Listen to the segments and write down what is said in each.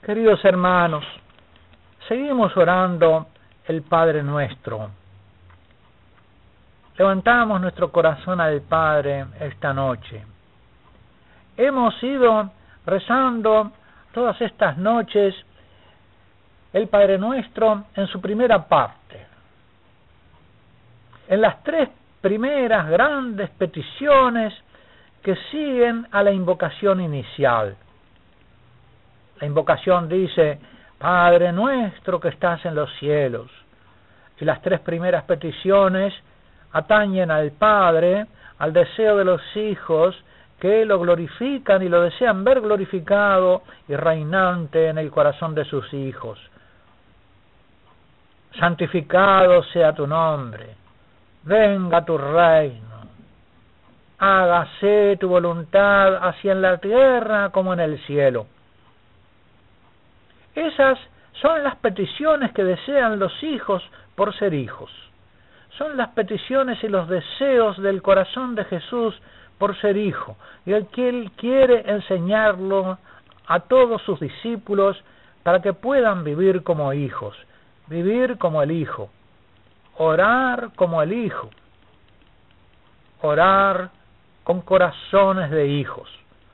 Queridos hermanos, seguimos orando el Padre Nuestro. Levantamos nuestro corazón al Padre esta noche. Hemos ido rezando todas estas noches el Padre Nuestro en su primera parte. En las tres primeras grandes peticiones que siguen a la invocación inicial. La invocación dice, Padre nuestro que estás en los cielos. Y las tres primeras peticiones atañen al Padre, al deseo de los hijos que lo glorifican y lo desean ver glorificado y reinante en el corazón de sus hijos. Santificado sea tu nombre, venga tu reino, hágase tu voluntad así en la tierra como en el cielo. Esas son las peticiones que desean los hijos por ser hijos. Son las peticiones y los deseos del corazón de Jesús por ser hijo. Y el que Él quiere enseñarlo a todos sus discípulos para que puedan vivir como hijos. Vivir como el Hijo. Orar como el Hijo. Orar con corazones de hijos.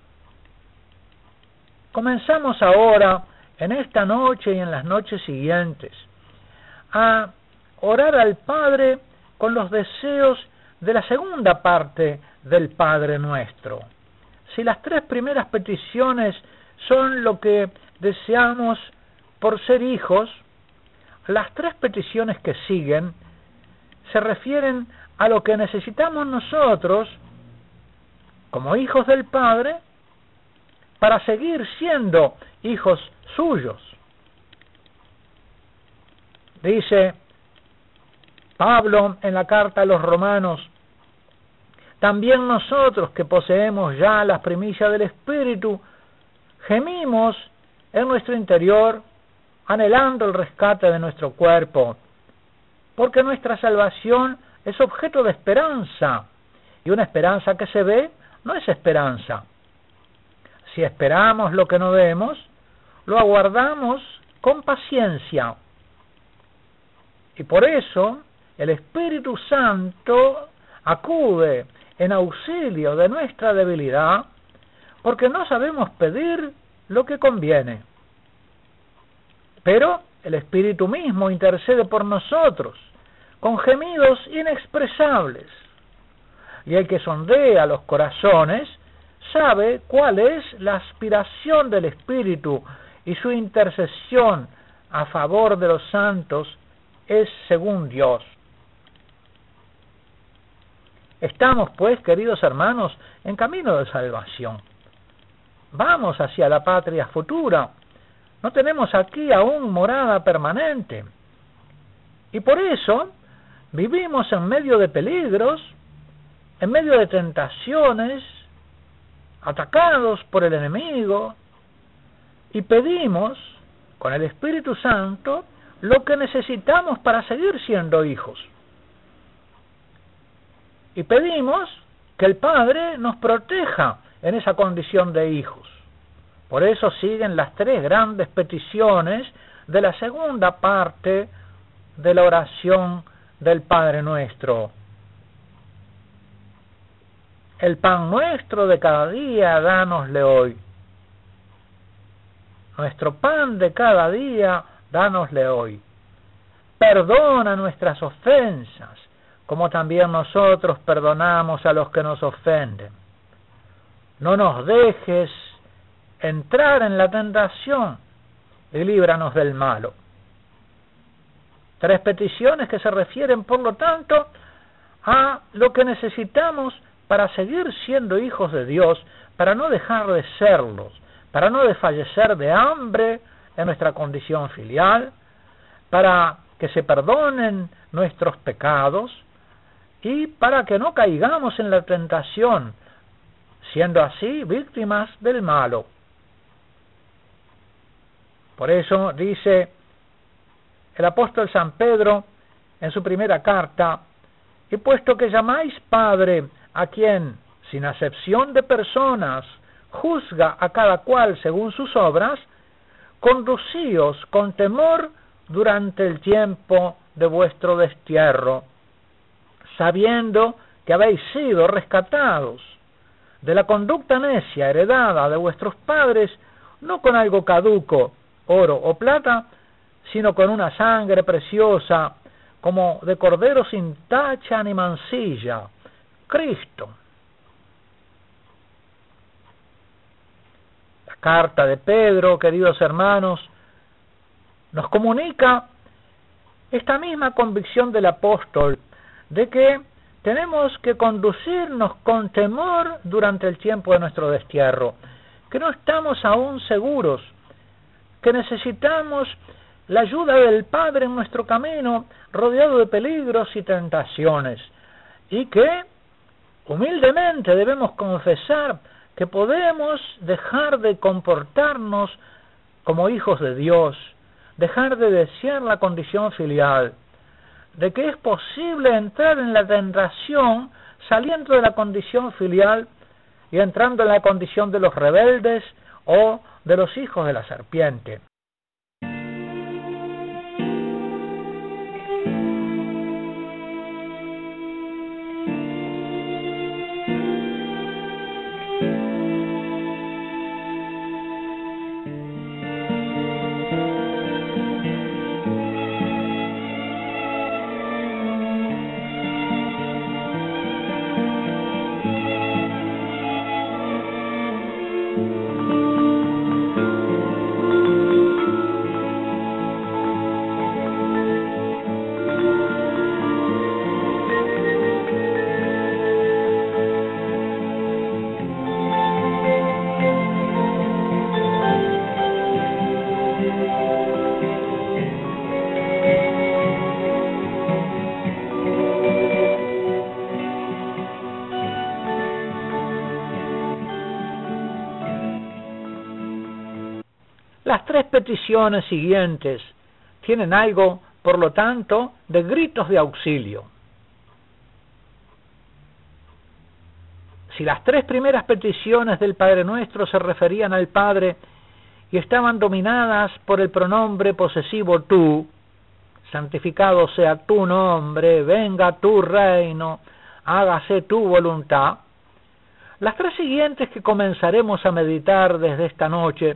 Comenzamos ahora, en esta noche y en las noches siguientes, a orar al Padre con los deseos de la segunda parte del Padre Nuestro. Si las tres primeras peticiones son lo que deseamos por ser hijos, las tres peticiones que siguen se refieren a lo que necesitamos nosotros como hijos del Padre para seguir siendo hijos suyos. Dice Pablo en la carta a los Romanos, también nosotros que poseemos ya las primicias del Espíritu, gemimos en nuestro interior, anhelando el rescate de nuestro cuerpo, porque nuestra salvación es objeto de esperanza, y una esperanza que se ve no es esperanza. Si esperamos lo que no vemos, lo aguardamos con paciencia. Y por eso el Espíritu Santo acude en auxilio de nuestra debilidad, porque no sabemos pedir lo que conviene. Pero el Espíritu mismo intercede por nosotros, con gemidos inexpresables. Y el que sondea los corazones sabe cuál es la aspiración del Espíritu, y su intercesión a favor de los santos es según Dios. Estamos, pues, queridos hermanos, en camino de salvación. Vamos hacia la patria futura. No tenemos aquí aún morada permanente. Y por eso vivimos en medio de peligros, en medio de tentaciones, atacados por el enemigo, y pedimos con el Espíritu Santo lo que necesitamos para seguir siendo hijos. Y pedimos que el Padre nos proteja en esa condición de hijos. Por eso siguen las tres grandes peticiones de la segunda parte de la oración del Padre Nuestro. El pan nuestro de cada día, dánosle hoy. Nuestro pan de cada día, dánosle hoy. Perdona nuestras ofensas, como también nosotros perdonamos a los que nos ofenden. No nos dejes entrar en la tentación y líbranos del malo. Tres peticiones que se refieren, por lo tanto, a lo que necesitamos para seguir siendo hijos de Dios, para no dejar de serlos, para no desfallecer de hambre en nuestra condición filial, para que se perdonen nuestros pecados y para que no caigamos en la tentación, siendo así víctimas del malo. Por eso dice el apóstol San Pedro en su primera carta, y puesto que llamáis Padre a quien, sin acepción de personas, juzga a cada cual según sus obras, conducíos con temor durante el tiempo de vuestro destierro, sabiendo que habéis sido rescatados de la conducta necia heredada de vuestros padres, no con algo caduco, oro o plata, sino con una sangre preciosa, como de cordero sin tacha ni mancilla, Cristo. La carta de Pedro, queridos hermanos, nos comunica esta misma convicción del apóstol de que tenemos que conducirnos con temor durante el tiempo de nuestro destierro, que no estamos aún seguros, que necesitamos la ayuda del Padre en nuestro camino, rodeado de peligros y tentaciones, y que humildemente debemos confesar que podemos dejar de comportarnos como hijos de Dios, dejar de desear la condición filial, de que es posible entrar en la tentación saliendo de la condición filial y entrando en la condición de los rebeldes o de los hijos de la serpiente. Las tres peticiones siguientes tienen algo, por lo tanto, de gritos de auxilio. Si las tres primeras peticiones del Padre Nuestro se referían al Padre y estaban dominadas por el pronombre posesivo tú, santificado sea tu nombre, venga tu reino, hágase tu voluntad, las tres siguientes que comenzaremos a meditar desde esta noche,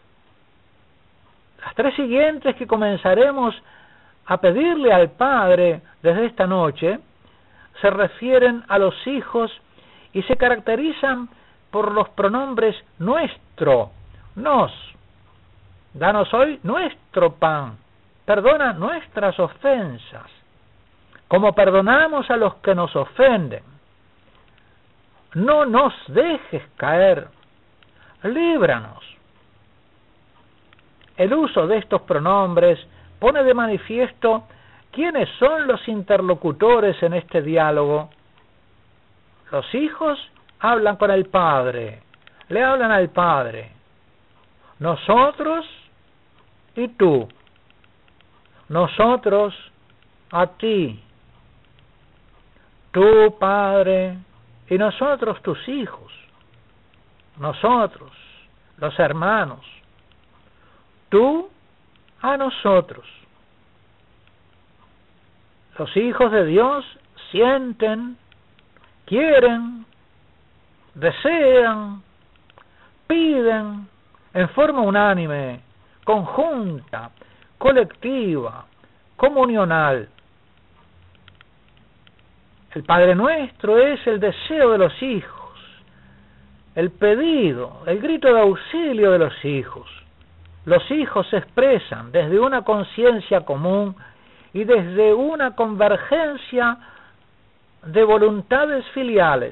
las tres siguientes que comenzaremos a pedirle al Padre desde esta noche, se refieren a los hijos y se caracterizan por los pronombres nuestro, nos. Danos hoy nuestro pan, perdona nuestras ofensas, como perdonamos a los que nos ofenden. No nos dejes caer, líbranos. El uso de estos pronombres pone de manifiesto quiénes son los interlocutores en este diálogo. Los hijos hablan con el Padre, le hablan al Padre. Nosotros y tú. Nosotros a ti. Tú, Padre, y nosotros tus hijos. Nosotros, los hermanos. Tú a nosotros. Los hijos de Dios sienten, quieren, desean, piden en forma unánime, conjunta, colectiva, comunional. El Padre Nuestro es el deseo de los hijos, el pedido, el grito de auxilio de los hijos. Los hijos se expresan desde una conciencia común y desde una convergencia de voluntades filiales.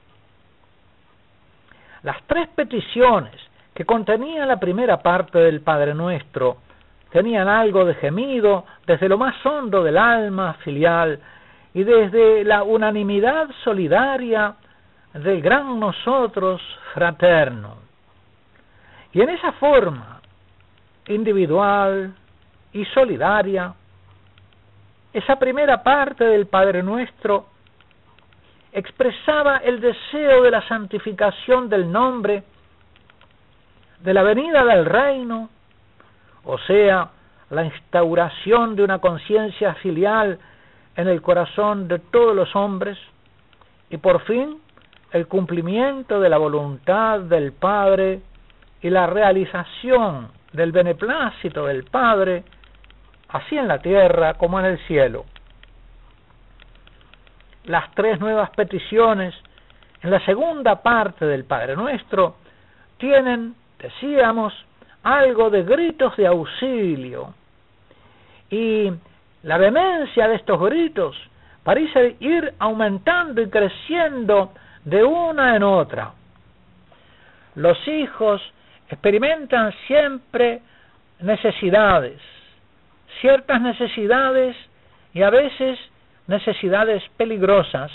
Las tres peticiones que contenía la primera parte del Padre Nuestro tenían algo de gemido desde lo más hondo del alma filial y desde la unanimidad solidaria del gran nosotros fraterno. Y en esa forma individual y solidaria, esa primera parte del Padre Nuestro expresaba el deseo de la santificación del nombre, de la venida del reino, o sea, la instauración de una conciencia filial en el corazón de todos los hombres, y por fin el cumplimiento de la voluntad del Padre y la realización del beneplácito del Padre, así en la tierra como en el cielo. Las tres nuevas peticiones en la segunda parte del Padre Nuestro tienen, decíamos, algo de gritos de auxilio, y la vehemencia de estos gritos parece ir aumentando y creciendo de una en otra. Los hijos experimentan siempre necesidades, ciertas necesidades, y a veces necesidades peligrosas.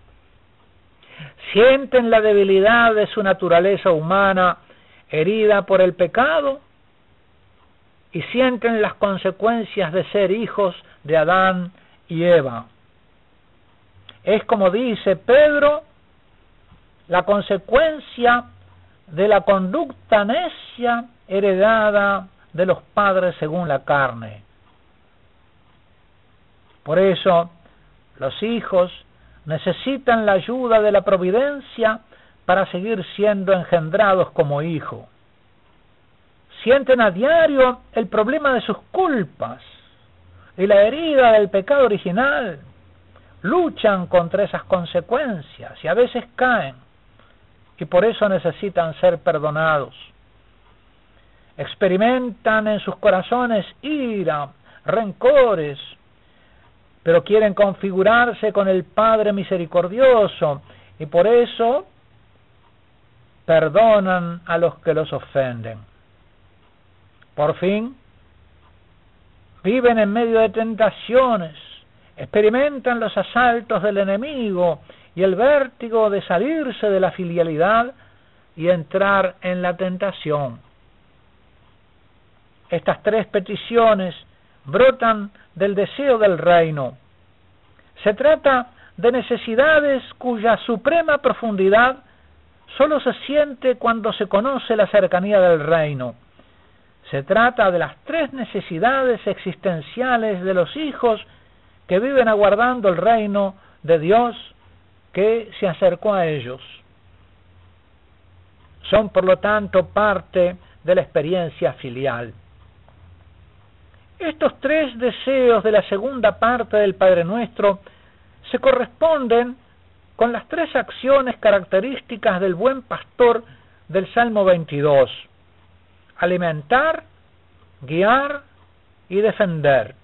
Sienten la debilidad de su naturaleza humana herida por el pecado, y sienten las consecuencias de ser hijos de Adán y Eva. Es, como dice Pedro, la consecuencia de la conducta necia heredada de los padres según la carne. Por eso, los hijos necesitan la ayuda de la providencia para seguir siendo engendrados como hijos. Sienten a diario el problema de sus culpas y la herida del pecado original. Luchan contra esas consecuencias y a veces caen, y por eso necesitan ser perdonados. Experimentan en sus corazones ira, rencores, pero quieren configurarse con el Padre misericordioso, y por eso perdonan a los que los ofenden. Por fin, viven en medio de tentaciones, experimentan los asaltos del enemigo y el vértigo de salirse de la filialidad y entrar en la tentación. Estas tres peticiones brotan del deseo del reino. Se trata de necesidades cuya suprema profundidad solo se siente cuando se conoce la cercanía del reino. Se trata de las tres necesidades existenciales de los hijos que viven aguardando el reino de Dios que se acercó a ellos. Son, por lo tanto, parte de la experiencia filial. Estos tres deseos de la segunda parte del Padre Nuestro se corresponden con las tres acciones características del buen pastor del Salmo 22: alimentar, guiar y defender.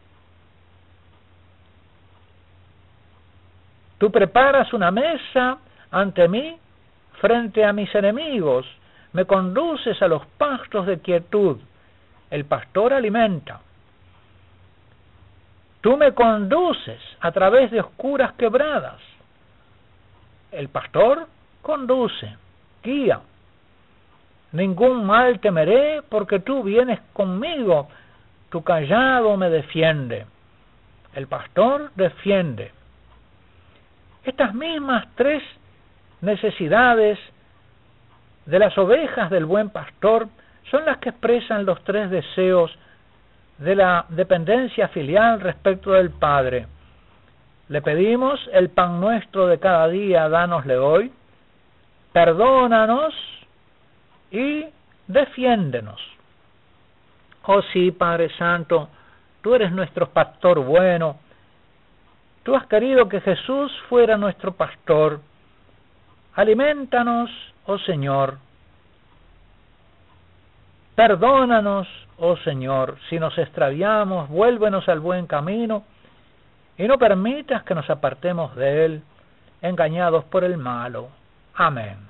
Tú preparas una mesa ante mí frente a mis enemigos, me conduces a los pastos de quietud. El pastor alimenta. Tú me conduces a través de oscuras quebradas. El pastor conduce, guía. Ningún mal temeré porque tú vienes conmigo, tu cayado me defiende. El pastor defiende. Estas mismas tres necesidades de las ovejas del buen pastor son las que expresan los tres deseos de la dependencia filial respecto del Padre. Le pedimos: el pan nuestro de cada día, dánosle hoy, perdónanos y defiéndenos. Oh sí, Padre Santo, tú eres nuestro pastor bueno. Tú has querido que Jesús fuera nuestro pastor. Alimentanos, oh Señor. Perdónanos, oh Señor, si nos extraviamos, vuélvenos al buen camino y no permitas que nos apartemos de él, engañados por el malo. Amén.